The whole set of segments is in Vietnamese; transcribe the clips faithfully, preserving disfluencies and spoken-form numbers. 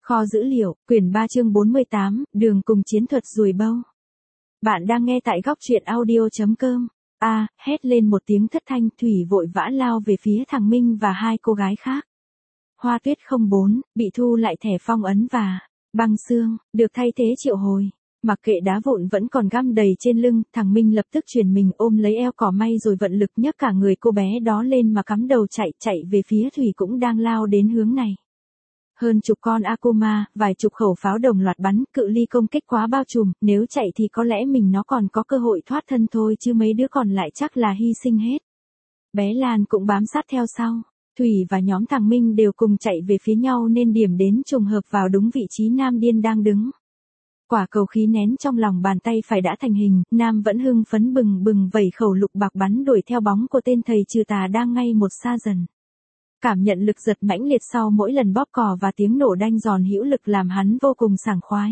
Kho dữ liệu, quyển ba chương bốn mươi tám, đường cùng chiến thuật ruồi bâu. Bạn đang nghe tại góc truyện audio chấm com. A, hét lên một tiếng thất thanh, Thủy vội vã lao về phía thằng Minh và hai cô gái khác. Hoa Tuyết không bốn, bị thu lại thẻ phong ấn và băng xương, được thay thế triệu hồi. Mặc kệ đá vụn vẫn còn găm đầy trên lưng, thằng Minh lập tức chuyển mình ôm lấy eo cỏ may rồi vận lực nhấc cả người cô bé đó lên mà cắm đầu chạy, chạy về phía Thủy cũng đang lao đến hướng này. Hơn chục con Akuma, vài chục khẩu pháo đồng loạt bắn, cự ly công kích quá bao trùm, nếu chạy thì có lẽ mình nó còn có cơ hội thoát thân thôi chứ mấy đứa còn lại chắc là hy sinh hết. Bé Lan cũng bám sát theo sau. Thủy và nhóm thằng Minh đều cùng chạy về phía nhau nên điểm đến trùng hợp vào đúng vị trí Nam Điên đang đứng. Quả cầu khí nén trong lòng bàn tay phải đã thành hình, Nam vẫn hưng phấn bừng bừng vẩy khẩu lục bạc bắn đuổi theo bóng của tên thầy trừ tà đang ngay một xa dần. Cảm nhận lực giật mãnh liệt sau mỗi lần bóp cò và tiếng nổ đanh giòn hữu lực làm hắn vô cùng sảng khoái.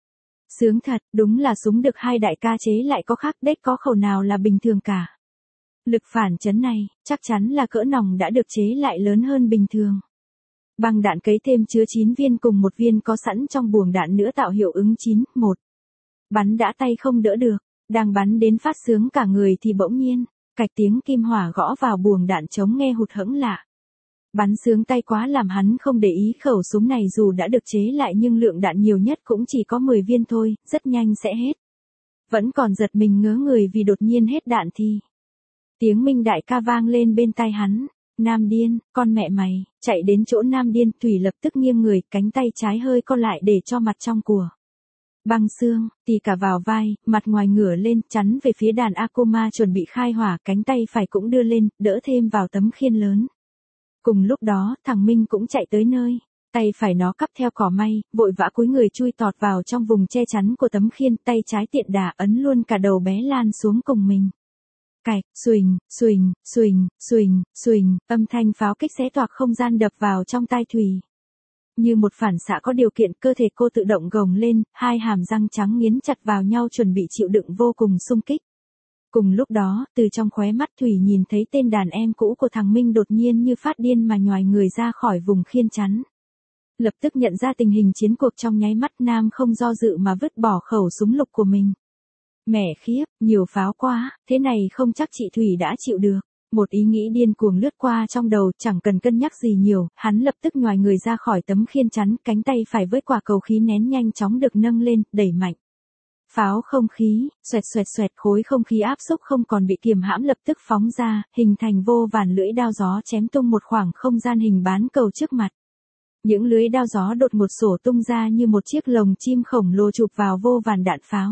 Sướng thật, đúng là súng được hai đại ca chế lại có khác đếch có khẩu nào là bình thường cả. Lực phản chấn này, chắc chắn là cỡ nòng đã được chế lại lớn hơn bình thường. Băng đạn cấy thêm chứa chín viên cùng một viên có sẵn trong buồng đạn nữa tạo hiệu ứng chín, một. Bắn đã tay không đỡ được, đang bắn đến phát sướng cả người thì bỗng nhiên, cạch tiếng kim hỏa gõ vào buồng đạn trống nghe hụt hẫng lạ. Bắn sướng tay quá làm hắn không để ý khẩu súng này dù đã được chế lại nhưng lượng đạn nhiều nhất cũng chỉ có mười viên thôi, rất nhanh sẽ hết. Vẫn còn giật mình ngớ người vì đột nhiên hết đạn thì. Tiếng Minh đại ca vang lên bên tai hắn. Nam Điên, con mẹ mày, chạy đến chỗ Nam Điên, Thủy lập tức nghiêng người, cánh tay trái hơi co lại để cho mặt trong của. Băng xương, tì cả vào vai, mặt ngoài ngửa lên, chắn về phía đàn Akuma chuẩn bị khai hỏa, cánh tay phải cũng đưa lên, đỡ thêm vào tấm khiên lớn. Cùng lúc đó, thằng Minh cũng chạy tới nơi, tay phải nó cắp theo cỏ may, vội vã cúi người chui tọt vào trong vùng che chắn của tấm khiên, tay trái tiện đà ấn luôn cả đầu bé Lan xuống cùng mình. Cạch, xuỳnh, xuỳnh, xuỳnh, xuỳnh, xuỳnh, âm thanh pháo kích xé toạc không gian đập vào trong tai Thủy. Như một phản xạ có điều kiện cơ thể cô tự động gồng lên, hai hàm răng trắng nghiến chặt vào nhau chuẩn bị chịu đựng vô cùng xung kích. Cùng lúc đó, từ trong khóe mắt Thủy nhìn thấy tên đàn em cũ của thằng Minh đột nhiên như phát điên mà nhoài người ra khỏi vùng khiên chắn. Lập tức nhận ra tình hình chiến cuộc trong nháy mắt, Nam không do dự mà vứt bỏ khẩu súng lục của mình. Mẹ khiếp, nhiều pháo quá, thế này không chắc chị Thủy đã chịu được. Một ý nghĩ điên cuồng lướt qua trong đầu, chẳng cần cân nhắc gì nhiều, hắn lập tức nhoài người ra khỏi tấm khiên chắn, cánh tay phải với quả cầu khí nén nhanh chóng được nâng lên, đẩy mạnh. Pháo không khí, xoẹt xoẹt xoẹt, khối không khí áp xúc không còn bị kiềm hãm lập tức phóng ra, hình thành vô vàn lưỡi đao gió chém tung một khoảng không gian hình bán cầu trước mặt. Những lưới đao gió đột ngột sổ tung ra như một chiếc lồng chim khổng lồ chụp vào vô vàn đạn pháo.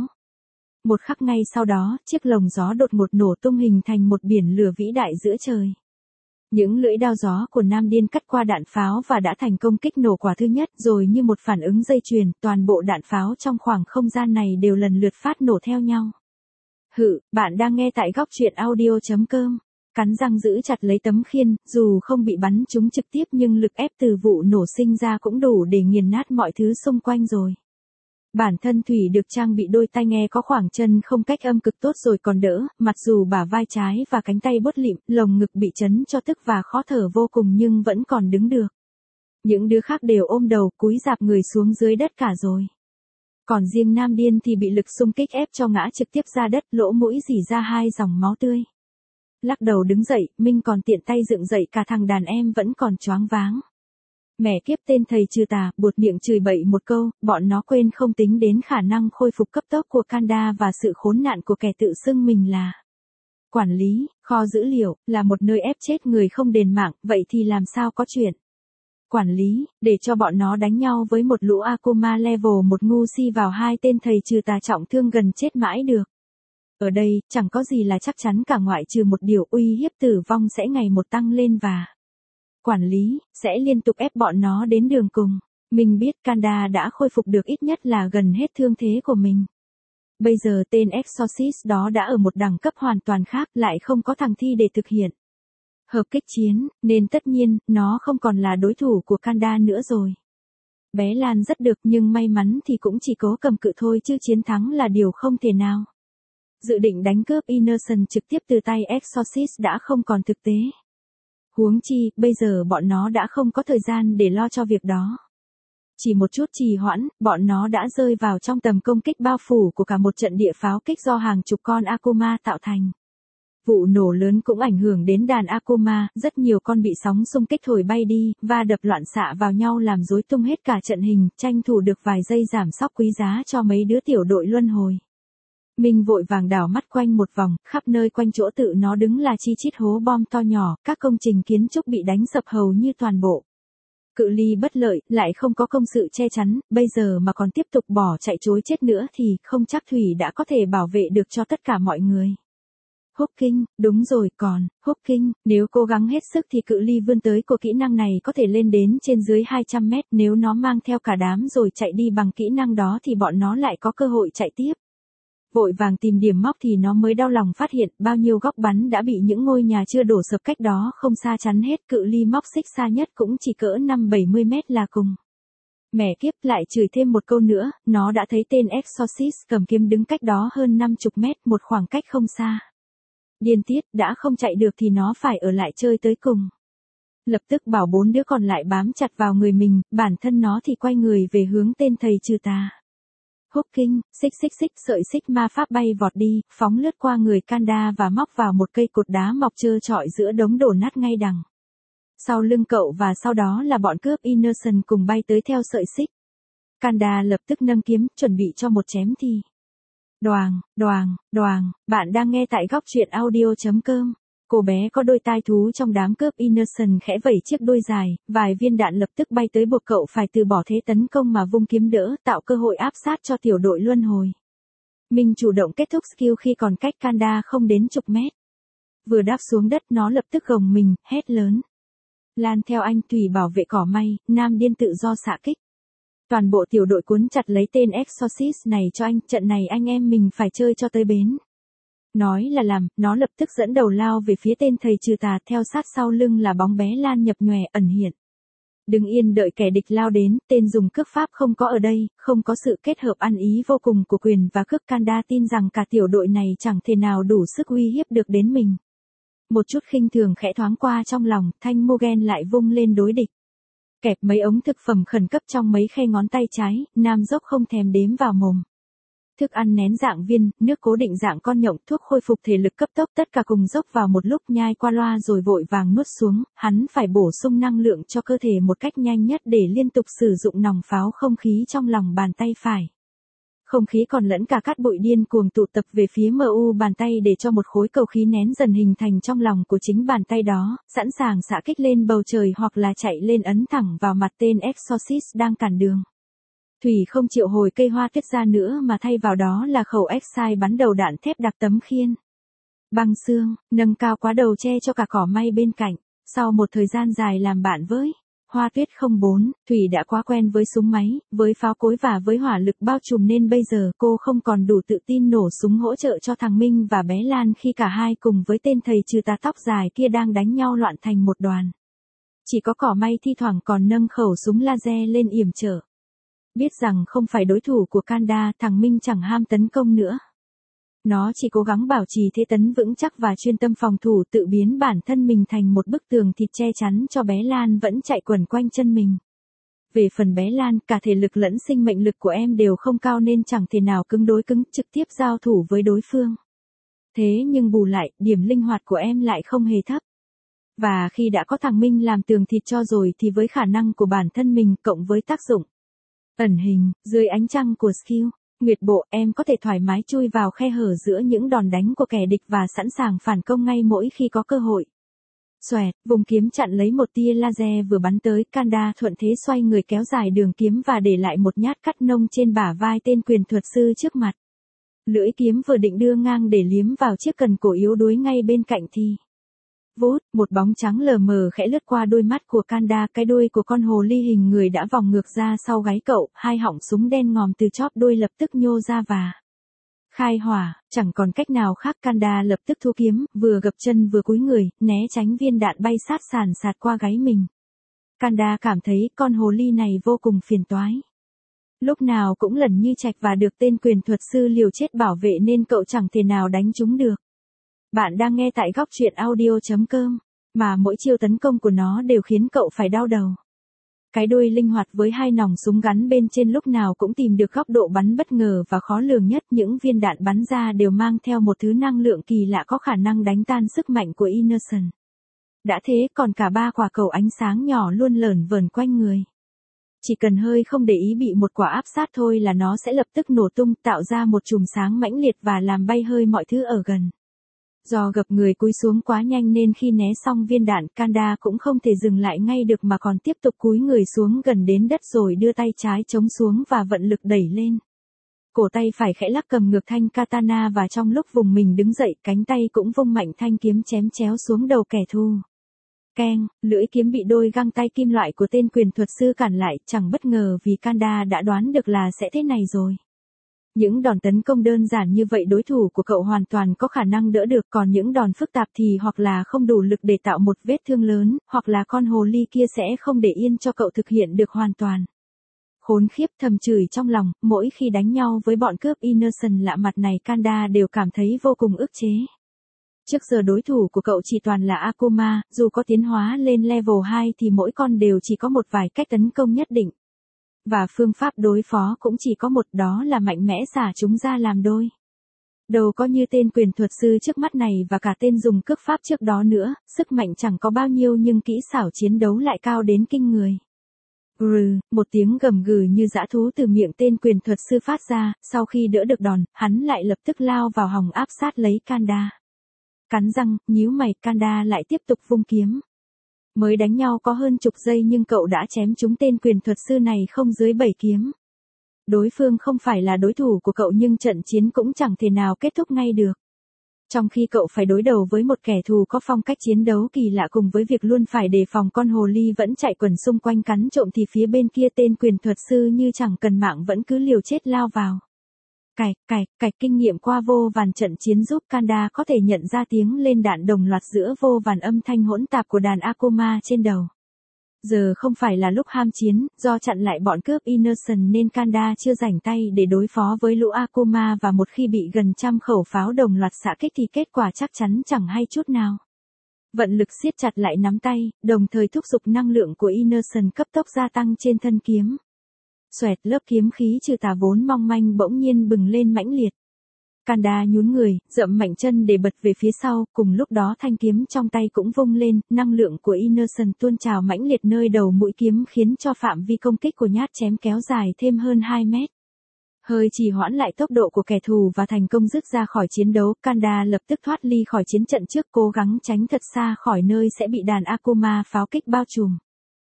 Một khắc ngay sau đó, chiếc lồng gió đột ngột nổ tung hình thành một biển lửa vĩ đại giữa trời. Những lưỡi đao gió của Nam Điên cắt qua đạn pháo và đã thành công kích nổ quả thứ nhất, rồi như một phản ứng dây chuyền, toàn bộ đạn pháo trong khoảng không gian này đều lần lượt phát nổ theo nhau. Hự, bạn đang nghe tại góc truyện audio chấm com. Cắn răng giữ chặt lấy tấm khiên, dù không bị bắn trúng trực tiếp nhưng lực ép từ vụ nổ sinh ra cũng đủ để nghiền nát mọi thứ xung quanh rồi. Bản thân Thủy được trang bị đôi tai nghe có khoảng chân không cách âm cực tốt rồi còn đỡ, mặc dù bả vai trái và cánh tay buốt lịm, lồng ngực bị chấn cho tức và khó thở vô cùng nhưng vẫn còn đứng được. Những đứa khác đều ôm đầu cúi rạp người xuống dưới đất cả rồi. Còn riêng Nam Điên thì bị lực xung kích ép cho ngã trực tiếp ra đất, lỗ mũi rỉ ra hai dòng máu tươi. Lắc đầu đứng dậy, Minh còn tiện tay dựng dậy cả thằng đàn em vẫn còn choáng váng. Mẹ kiếp tên thầy trừ tà, buột miệng chửi bậy một câu, bọn nó quên không tính đến khả năng khôi phục cấp tốc của Kanda và sự khốn nạn của kẻ tự xưng mình là quản lý, kho dữ liệu, là một nơi ép chết người không đền mạng, vậy thì làm sao có chuyện. Quản lý, để cho bọn nó đánh nhau với một lũ Akuma level một ngu si vào hai tên thầy trừ tà trọng thương gần chết mãi được. Ở đây, chẳng có gì là chắc chắn cả ngoại trừ một điều uy hiếp tử vong sẽ ngày một tăng lên và quản lý, sẽ liên tục ép bọn nó đến đường cùng. Mình biết Kanda đã khôi phục được ít nhất là gần hết thương thế của mình. Bây giờ tên Exorcist đó đã ở một đẳng cấp hoàn toàn khác, lại không có thằng thi để thực hiện hợp kích chiến, nên tất nhiên, nó không còn là đối thủ của Kanda nữa rồi. Bé Lan rất được nhưng may mắn thì cũng chỉ cố cầm cự thôi chứ chiến thắng là điều không thể nào. Dự định đánh cướp Innocent trực tiếp từ tay Exorcist đã không còn thực tế. Huống chi, bây giờ bọn nó đã không có thời gian để lo cho việc đó. Chỉ một chút trì hoãn, bọn nó đã rơi vào trong tầm công kích bao phủ của cả một trận địa pháo kích do hàng chục con Akuma tạo thành. Vụ nổ lớn cũng ảnh hưởng đến đàn Akuma, rất nhiều con bị sóng xung kích thổi bay đi, và đập loạn xạ vào nhau làm rối tung hết cả trận hình, tranh thủ được vài giây giảm sóc quý giá cho mấy đứa tiểu đội luân hồi. Minh vội vàng đảo mắt quanh một vòng, khắp nơi quanh chỗ tự nó đứng là chi chít hố bom to nhỏ, các công trình kiến trúc bị đánh sập hầu như toàn bộ. Cự ly bất lợi, lại không có công sự che chắn, bây giờ mà còn tiếp tục bỏ chạy trối chết nữa thì không chắc Thủy đã có thể bảo vệ được cho tất cả mọi người. Hawking, đúng rồi, còn, Hawking, nếu cố gắng hết sức thì cự ly vươn tới của kỹ năng này có thể lên đến trên dưới hai trăm mét, nếu nó mang theo cả đám rồi chạy đi bằng kỹ năng đó thì bọn nó lại có cơ hội chạy tiếp. Vội vàng tìm điểm móc thì nó mới đau lòng phát hiện bao nhiêu góc bắn đã bị những ngôi nhà chưa đổ sập cách đó không xa chắn hết, cự ly móc xích xa nhất cũng chỉ cỡ năm bảy mươi mét là cùng. Mẹ kiếp, lại chửi thêm một câu nữa, nó đã thấy tên Exorcist cầm kiếm đứng cách đó hơn năm mươi mét, một khoảng cách không xa. Điên tiết, đã không chạy được thì nó phải ở lại chơi tới cùng. Lập tức bảo bốn đứa còn lại bám chặt vào người mình, bản thân nó thì quay người về hướng tên thầy trừ tà. Hawking, xích xích xích, sợi xích ma pháp bay vọt đi, phóng lướt qua người Kanda và móc vào một cây cột đá mọc trơ trọi giữa đống đổ nát ngay đằng sau lưng cậu, và sau đó là bọn cướp Innocent cùng bay tới theo sợi xích. Kanda lập tức nâng kiếm, chuẩn bị cho một chém thì. Đoàng, đoàng, đoàng, bạn đang nghe tại góc truyện audio chấm com. Cô bé có đôi tai thú trong đám cướp Innocent khẽ vẩy chiếc đuôi dài, vài viên đạn lập tức bay tới buộc cậu phải từ bỏ thế tấn công mà vung kiếm đỡ, tạo cơ hội áp sát cho tiểu đội luân hồi. Mình chủ động kết thúc skill khi còn cách Kanda không đến chục mét. Vừa đáp xuống đất nó lập tức gồng mình, hét lớn. Lan theo anh, Thủy bảo vệ cỏ may, nam điên tự do xạ kích. Toàn bộ tiểu đội cuốn chặt lấy tên Exorcist này cho anh, trận này anh em mình phải chơi cho tới bến. Nói là làm, nó lập tức dẫn đầu lao về phía tên thầy trừ tà, theo sát sau lưng là bóng bé Lan nhập nhòe ẩn hiện. Đừng yên đợi kẻ địch lao đến, tên dùng cước pháp không có ở đây, không có sự kết hợp ăn ý vô cùng của quyền và cước. Kanda tin rằng cả tiểu đội này chẳng thể nào đủ sức uy hiếp được đến mình. Một chút khinh thường khẽ thoáng qua trong lòng, thanh Mugen lại vung lên đối địch. Kẹp mấy ống thực phẩm khẩn cấp trong mấy khe ngón tay trái, nam dốc không thèm đếm vào mồm. Thức ăn nén dạng viên, nước cố định dạng con nhộng, thuốc khôi phục thể lực cấp tốc, tất cả cùng dốc vào một lúc, nhai qua loa rồi vội vàng nuốt xuống. Hắn phải bổ sung năng lượng cho cơ thể một cách nhanh nhất để liên tục sử dụng nòng pháo không khí trong lòng bàn tay phải. Không khí còn lẫn cả cát bụi điên cuồng tụ tập về phía em u bàn tay để cho một khối cầu khí nén dần hình thành trong lòng của chính bàn tay đó, sẵn sàng xạ kích lên bầu trời hoặc là chạy lên ấn thẳng vào mặt tên Exorcist đang cản đường. Thủy không chịu hồi cây hoa tuyết ra nữa mà thay vào đó là khẩu Exile bắn đầu đạn thép đặc tấm khiên. Băng xương, nâng cao quá đầu che cho cả cỏ may bên cạnh. Sau một thời gian dài làm bạn với Hoa Tuyết không bốn, Thủy đã quá quen với súng máy, với pháo cối và với hỏa lực bao trùm nên bây giờ cô không còn đủ tự tin nổ súng hỗ trợ cho thằng Minh và bé Lan khi cả hai cùng với tên thầy trừ tà tóc dài kia đang đánh nhau loạn thành một đoàn. Chỉ có cỏ may thi thoảng còn nâng khẩu súng laser lên yểm trợ. Biết rằng không phải đối thủ của Kanda, thằng Minh chẳng ham tấn công nữa. Nó chỉ cố gắng bảo trì thế tấn vững chắc và chuyên tâm phòng thủ, tự biến bản thân mình thành một bức tường thịt che chắn cho bé Lan vẫn chạy quẩn quanh chân mình. Về phần bé Lan, cả thể lực lẫn sinh mệnh lực của em đều không cao nên chẳng thể nào cứng đối cứng trực tiếp giao thủ với đối phương. Thế nhưng bù lại, điểm linh hoạt của em lại không hề thấp. Và khi đã có thằng Minh làm tường thịt cho rồi thì với khả năng của bản thân mình cộng với tác dụng ẩn hình, dưới ánh trăng của skill Nguyệt Bộ, em có thể thoải mái chui vào khe hở giữa những đòn đánh của kẻ địch và sẵn sàng phản công ngay mỗi khi có cơ hội. Xoẹt, vùng kiếm chặn lấy một tia laser vừa bắn tới, Kanda thuận thế xoay người kéo dài đường kiếm và để lại một nhát cắt nông trên bả vai tên quyền thuật sư trước mặt. Lưỡi kiếm vừa định đưa ngang để liếm vào chiếc cần cổ yếu đuối ngay bên cạnh thì vút, một bóng trắng lờ mờ khẽ lướt qua đôi mắt của Kanda, cái đuôi của con hồ ly hình người đã vòng ngược ra sau gáy cậu, hai họng súng đen ngòm từ chóp đuôi lập tức nhô ra và khai hỏa, chẳng còn cách nào khác. Kanda lập tức thu kiếm, vừa gập chân vừa cúi người, né tránh viên đạn bay sát sàn sạt qua gáy mình. Kanda cảm thấy con hồ ly này vô cùng phiền toái. Lúc nào cũng lần như chạch và được tên quyền thuật sư liều chết bảo vệ nên cậu chẳng thể nào đánh chúng được. Bạn đang nghe tại góc truyện audio chấm com, mà mỗi chiêu tấn công của nó đều khiến cậu phải đau đầu. Cái đuôi linh hoạt với hai nòng súng gắn bên trên lúc nào cũng tìm được góc độ bắn bất ngờ và khó lường nhất. Những viên đạn bắn ra đều mang theo một thứ năng lượng kỳ lạ có khả năng đánh tan sức mạnh của Innocent. Đã thế còn cả ba quả cầu ánh sáng nhỏ luôn lởn vởn quanh người. Chỉ cần hơi không để ý bị một quả áp sát thôi là nó sẽ lập tức nổ tung, tạo ra một chùm sáng mãnh liệt và làm bay hơi mọi thứ ở gần. Do gập người cúi xuống quá nhanh nên khi né xong viên đạn, Kanda cũng không thể dừng lại ngay được mà còn tiếp tục cúi người xuống gần đến đất rồi đưa tay trái chống xuống và vận lực đẩy lên. Cổ tay phải khẽ lắc cầm ngược thanh katana và trong lúc vùng mình đứng dậy, cánh tay cũng vung mạnh thanh kiếm chém chéo xuống đầu kẻ thù. Keng, lưỡi kiếm bị đôi găng tay kim loại của tên quyền thuật sư cản lại, chẳng bất ngờ vì Kanda đã đoán được là sẽ thế này rồi. Những đòn tấn công đơn giản như vậy đối thủ của cậu hoàn toàn có khả năng đỡ được, còn những đòn phức tạp thì hoặc là không đủ lực để tạo một vết thương lớn, hoặc là con hồ ly kia sẽ không để yên cho cậu thực hiện được hoàn toàn. Khốn khiếp, thầm chửi trong lòng, mỗi khi đánh nhau với bọn cướp Innocent lạ mặt này Kanda đều cảm thấy vô cùng ức chế. Trước giờ đối thủ của cậu chỉ toàn là Akuma, dù có tiến hóa lên level hai thì mỗi con đều chỉ có một vài cách tấn công nhất định. Và phương pháp đối phó cũng chỉ có một, đó là mạnh mẽ xả chúng ra làm đôi. Đâu có như tên quyền thuật sư trước mắt này và cả tên dùng cước pháp trước đó nữa, sức mạnh chẳng có bao nhiêu nhưng kỹ xảo chiến đấu lại cao đến kinh người. Rừ, một tiếng gầm gừ như dã thú từ miệng tên quyền thuật sư phát ra, sau khi đỡ được đòn, hắn lại lập tức lao vào hòng áp sát lấy Kanda. Cắn răng, nhíu mày, Kanda lại tiếp tục vung kiếm. Mới đánh nhau có hơn chục giây nhưng cậu đã chém trúng tên quyền thuật sư này không dưới bảy kiếm. Đối phương không phải là đối thủ của cậu nhưng trận chiến cũng chẳng thể nào kết thúc ngay được. Trong khi cậu phải đối đầu với một kẻ thù có phong cách chiến đấu kỳ lạ cùng với việc luôn phải đề phòng con hồ ly vẫn chạy quẩn xung quanh cắn trộm thì phía bên kia tên quyền thuật sư như chẳng cần mạng vẫn cứ liều chết lao vào. Cạch, cạch, cạch kinh nghiệm qua vô vàn trận chiến giúp Kanda có thể nhận ra tiếng lên đạn đồng loạt giữa vô vàn âm thanh hỗn tạp của đàn Akuma trên đầu. Giờ không phải là lúc ham chiến, do chặn lại bọn cướp Innocent nên Kanda chưa rảnh tay để đối phó với lũ Akuma và một khi bị gần trăm khẩu pháo đồng loạt xạ kích thì kết quả chắc chắn chẳng hay chút nào. Vận lực siết chặt lại nắm tay, đồng thời thúc giục năng lượng của Innocent cấp tốc gia tăng trên thân kiếm. Xoẹt, lớp kiếm khí trừ tà vốn mong manh bỗng nhiên bừng lên mãnh liệt. Kanda nhún người, dậm mạnh chân để bật về phía sau, cùng lúc đó thanh kiếm trong tay cũng vung lên, năng lượng của Innocent tuôn trào mãnh liệt nơi đầu mũi kiếm khiến cho phạm vi công kích của nhát chém kéo dài thêm hơn hai mét. Hơi trì hoãn lại tốc độ của kẻ thù và thành công dứt ra khỏi chiến đấu, Kanda lập tức thoát ly khỏi chiến trận trước cố gắng tránh thật xa khỏi nơi sẽ bị đàn Akuma pháo kích bao trùm.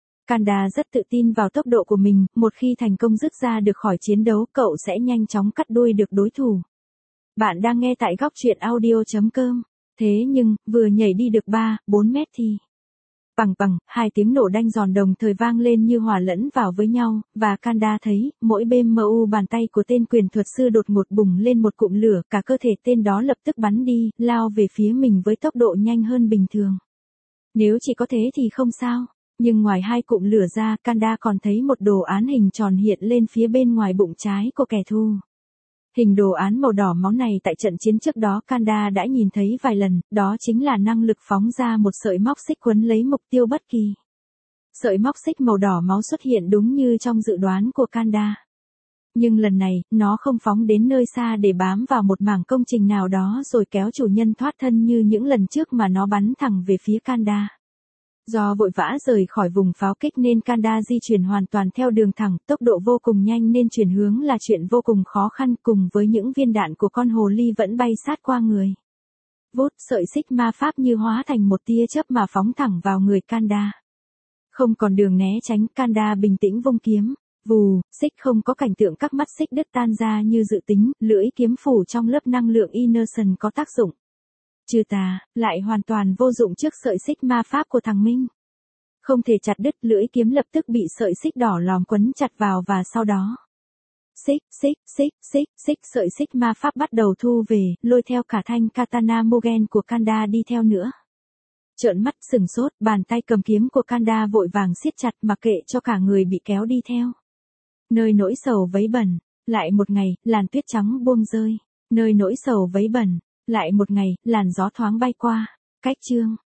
Kanda rất tự tin vào tốc độ của mình, một khi thành công dứt ra được khỏi chiến đấu cậu sẽ nhanh chóng cắt đuôi được đối thủ. Bạn đang nghe tại góc truyện audio chấm com. Thế nhưng, vừa nhảy đi được ba, bốn mét thì... Bằng bằng, hai tiếng nổ đanh giòn đồng thời vang lên như hòa lẫn vào với nhau, và Kanda thấy, mỗi bê em u bàn tay của tên quyền thuật sư đột ngột bùng lên một cụm lửa, cả cơ thể tên đó lập tức bắn đi, lao về phía mình với tốc độ nhanh hơn bình thường. Nếu chỉ có thế thì không sao. Nhưng ngoài hai cụm lửa ra, Kanda còn thấy một đồ án hình tròn hiện lên phía bên ngoài bụng trái của kẻ thù. Hình đồ án màu đỏ máu này tại trận chiến trước đó Kanda đã nhìn thấy vài lần, đó chính là năng lực phóng ra một sợi móc xích quấn lấy mục tiêu bất kỳ. Sợi móc xích màu đỏ máu xuất hiện đúng như trong dự đoán của Kanda. Nhưng lần này, nó không phóng đến nơi xa để bám vào một mảng công trình nào đó rồi kéo chủ nhân thoát thân như những lần trước mà nó bắn thẳng về phía Kanda. Do vội vã rời khỏi vùng pháo kích nên Kanda di chuyển hoàn toàn theo đường thẳng, tốc độ vô cùng nhanh nên chuyển hướng là chuyện vô cùng khó khăn cùng với những viên đạn của con hồ ly vẫn bay sát qua người. Vút, sợi xích ma pháp như hóa thành một tia chớp mà phóng thẳng vào người Kanda. Không còn đường né tránh, Kanda bình tĩnh vung kiếm. Vù, xích không có cảnh tượng các mắt xích đứt tan ra như dự tính, lưỡi kiếm phủ trong lớp năng lượng Innocent có tác dụng. Trừ tà, lại hoàn toàn vô dụng trước sợi xích ma pháp của thằng Minh. Không thể chặt đứt, lưỡi kiếm lập tức bị sợi xích đỏ lòm quấn chặt vào và sau đó. Xích, xích, xích, xích, xích, sợi xích ma pháp bắt đầu thu về, lôi theo cả thanh katana Mugen của Kanda đi theo nữa. Trợn mắt sừng sốt, bàn tay cầm kiếm của Kanda vội vàng siết chặt mặc kệ cho cả người bị kéo đi theo. Nơi nỗi sầu vấy bẩn, lại một ngày, làn tuyết trắng buông rơi. Nơi nỗi sầu vấy bẩn, lại một ngày, làn gió thoáng bay qua. Cách chương